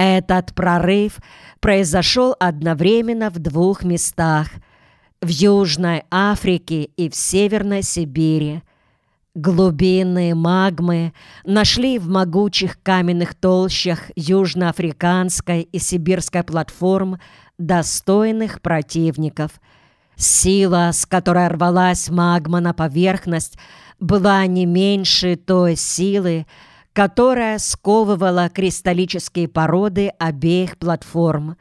Этот прорыв произошел одновременно в двух местах – в Южной Африке и в Северной Сибири. Глубинные магмы нашли в могучих каменных толщах южноафриканской и сибирской платформ достойных противников. Сила, с которой рвалась магма на поверхность, была не меньше той силы, которая сковывала кристаллические породы обеих платформ.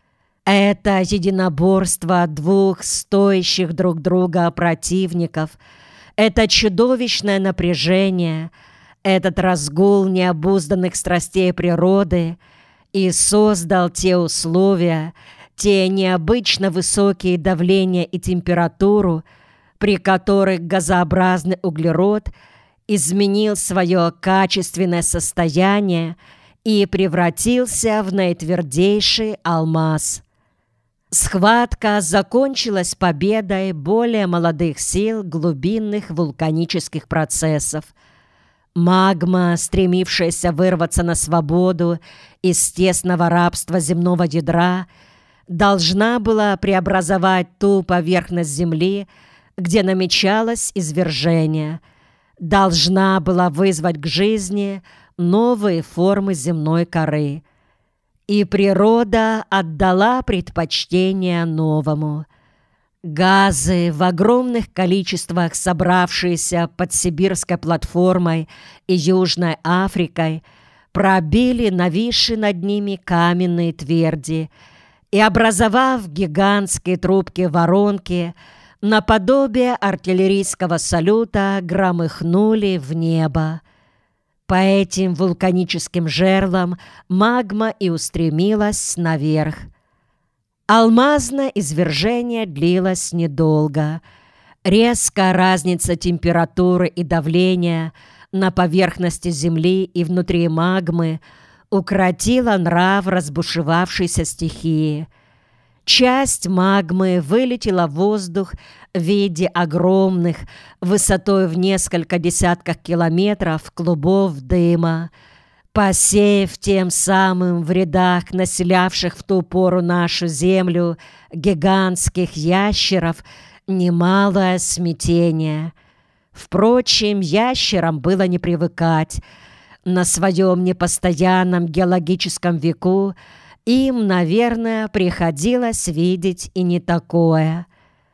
Это единоборство двух стоящих друг друга противников, это чудовищное напряжение, этот разгул необузданных страстей природы и создал те условия, те необычно высокие давления и температуру, при которых газообразный углерод изменил свое качественное состояние и превратился в наитвердейший алмаз. Схватка закончилась победой более молодых сил глубинных вулканических процессов. Магма, стремившаяся вырваться на свободу из тесного рабства земного ядра, должна была преобразовать ту поверхность Земли, где намечалось извержение, должна была вызвать к жизни новые формы земной коры. И природа отдала предпочтение новому. Газы, в огромных количествах собравшиеся под сибирской платформой и Южной Африкой, пробили нависшие над ними каменные тверди и, образовав гигантские трубки-воронки, наподобие артиллерийского салюта, громыхнули в небо. По этим вулканическим жерлам магма и устремилась наверх. Алмазное извержение длилось недолго. Резкая разница температуры и давления на поверхности Земли и внутри магмы укротила нрав разбушевавшейся стихии. Часть магмы вылетела в воздух в виде огромных, высотой в несколько десятков километров, клубов дыма, посеяв тем самым в рядах населявших в ту пору нашу землю гигантских ящеров немалое смятение. Впрочем, ящерам было не привыкать. На своем непостоянном геологическом веку им, наверное, приходилось видеть и не такое.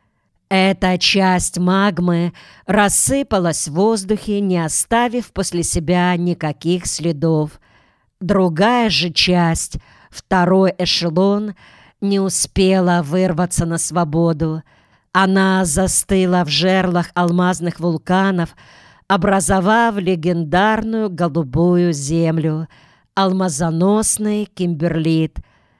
Эта часть магмы рассыпалась в воздухе, не оставив после себя никаких следов. Другая же часть, второй эшелон, не успела вырваться на свободу. Она застыла в жерлах алмазных вулканов, образовав легендарную голубую землю, алмазоносный кимберлит.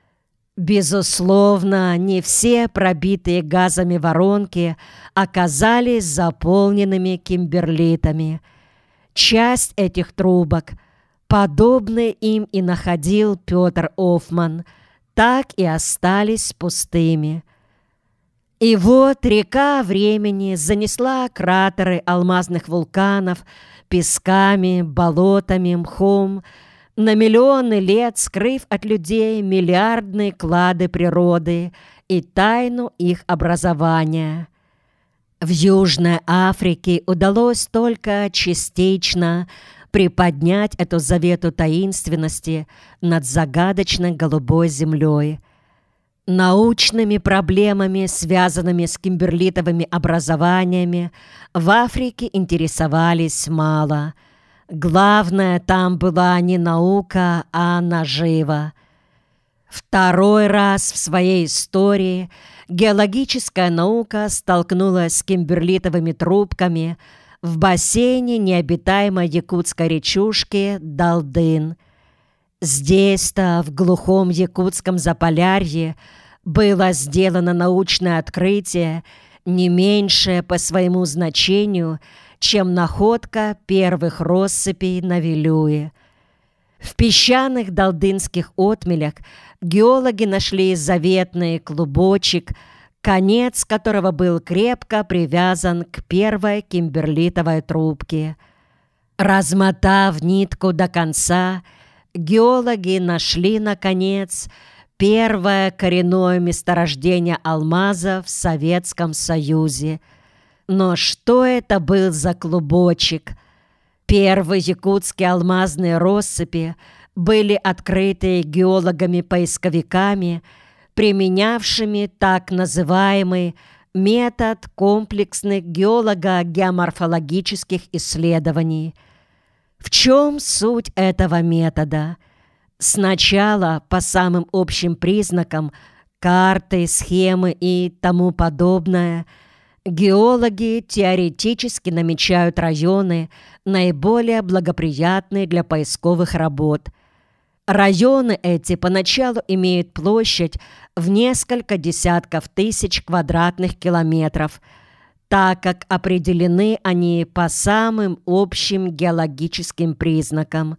Безусловно, не все пробитые газами воронки оказались заполненными кимберлитами. Часть этих трубок, подобные им и находил Петр Оффман, так и остались пустыми. И вот река времени занесла кратеры алмазных вулканов песками, болотами, мхом, на миллионы лет скрыв от людей миллиардные клады природы и тайну их образования. В Южной Африке удалось только частично приподнять эту завету таинственности над загадочной голубой землей. Научными проблемами, связанными с кимберлитовыми образованиями, в Африке интересовались мало. Главное там была не наука, а нажива. Второй раз в своей истории геологическая наука столкнулась с кимберлитовыми трубками в бассейне необитаемой якутской речушки Далдын. Здесь-то, в глухом якутском Заполярье, было сделано научное открытие, не меньшее по своему значению, чем находка первых россыпей на Вилюе. В песчаных далдынских отмелях геологи нашли заветный клубочек, конец которого был крепко привязан к первой кимберлитовой трубке. Размотав нитку до конца, геологи нашли, наконец, первое коренное месторождение алмаза в Советском Союзе. Но что это был за клубочек? Первые якутские алмазные россыпи были открыты геологами-поисковиками, применявшими так называемый метод комплексных геолого-геоморфологических исследований. В чем суть этого метода? Сначала по самым общим признакам, карты, схемы и тому подобное, геологи теоретически намечают районы, наиболее благоприятные для поисковых работ. Районы эти поначалу имеют площадь в несколько десятков тысяч квадратных километров, так как определены они по самым общим геологическим признакам.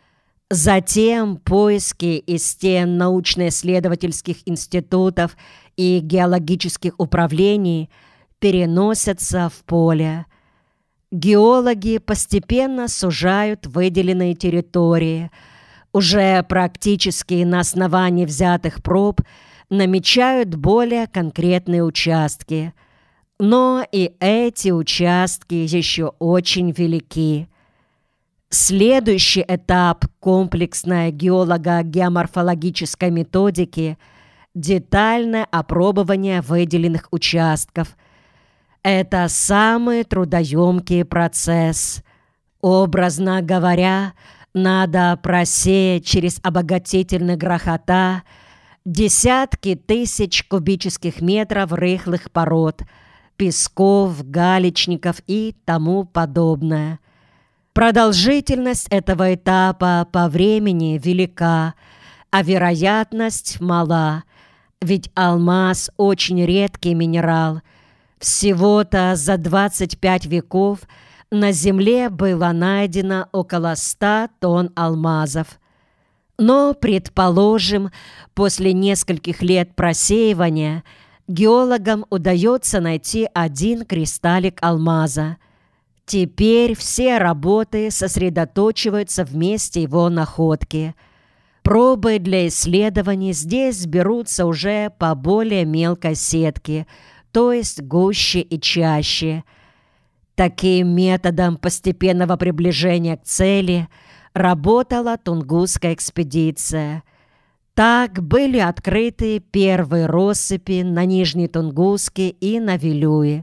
Затем поиски из стен научно-исследовательских институтов и геологических управлений переносятся в поле. Геологи постепенно сужают выделенные территории, уже практически на основании взятых проб намечают более конкретные участки. Но и эти участки еще очень велики. Следующий этап комплексной геолого-геоморфологической методики – детальное опробование выделенных участков. Это самый трудоемкий процесс. Образно говоря, надо просеять через обогатительный грохота десятки тысяч кубических метров рыхлых пород, песков, галечников и тому подобное. Продолжительность этого этапа по времени велика, а вероятность мала, ведь алмаз очень редкий минерал. Всего-то за 25 веков на Земле было найдено около 100 тонн алмазов. Но, предположим, после нескольких лет просеивания геологам удается найти один кристаллик алмаза. Теперь все работы сосредоточиваются в месте его находки. Пробы для исследований здесь берутся уже по более мелкой сетке, то есть гуще и чаще. Таким методом постепенного приближения к цели работала Тунгусская экспедиция. Так были открыты первые россыпи на Нижней Тунгуске и на Вилюе.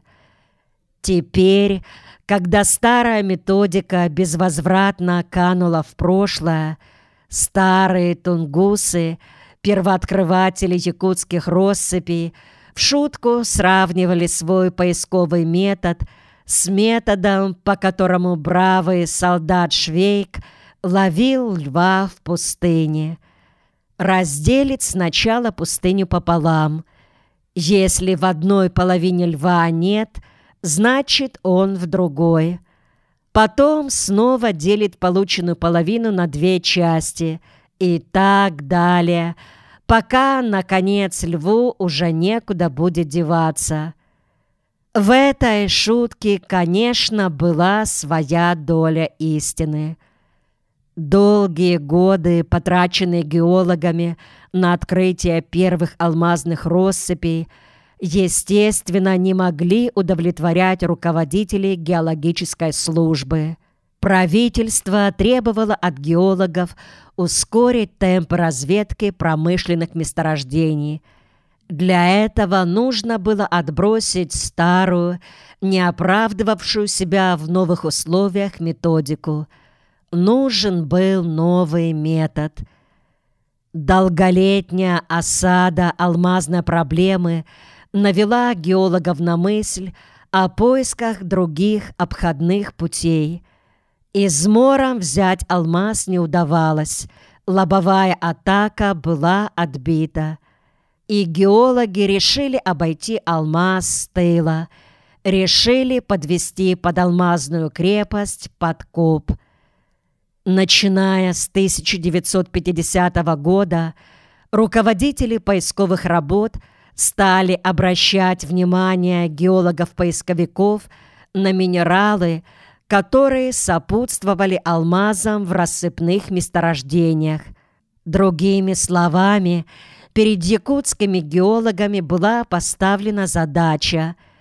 Теперь, когда старая методика безвозвратно канула в прошлое, старые тунгусы, первооткрыватели якутских россыпей, в шутку сравнивали свой поисковый метод с методом, по которому бравый солдат Швейк ловил льва в пустыне. Разделить сначала пустыню пополам. Если в одной половине льва нет, значит, он в другой. Потом снова делит полученную половину на две части и так далее, пока, наконец, льву уже некуда будет деваться. В этой шутке, конечно, была своя доля истины. Долгие годы, потраченные геологами на открытие первых алмазных россыпей, естественно, не могли удовлетворять руководителей геологической службы. Правительство требовало от геологов ускорить темп разведки промышленных месторождений. Для этого нужно было отбросить старую, не оправдывавшую себя в новых условиях методику. Нужен был новый метод. Долголетняя осада алмазной проблемы навела геологов на мысль о поисках других обходных путей. Измором взять алмаз не удавалось, лобовая атака была отбита. И геологи решили обойти алмаз с тыла, решили подвести под алмазную крепость подкоп. Начиная с 1950 года руководители поисковых работ стали обращать внимание геологов-поисковиков на минералы, которые сопутствовали алмазам в рассыпных месторождениях. Другими словами, перед якутскими геологами была поставлена задача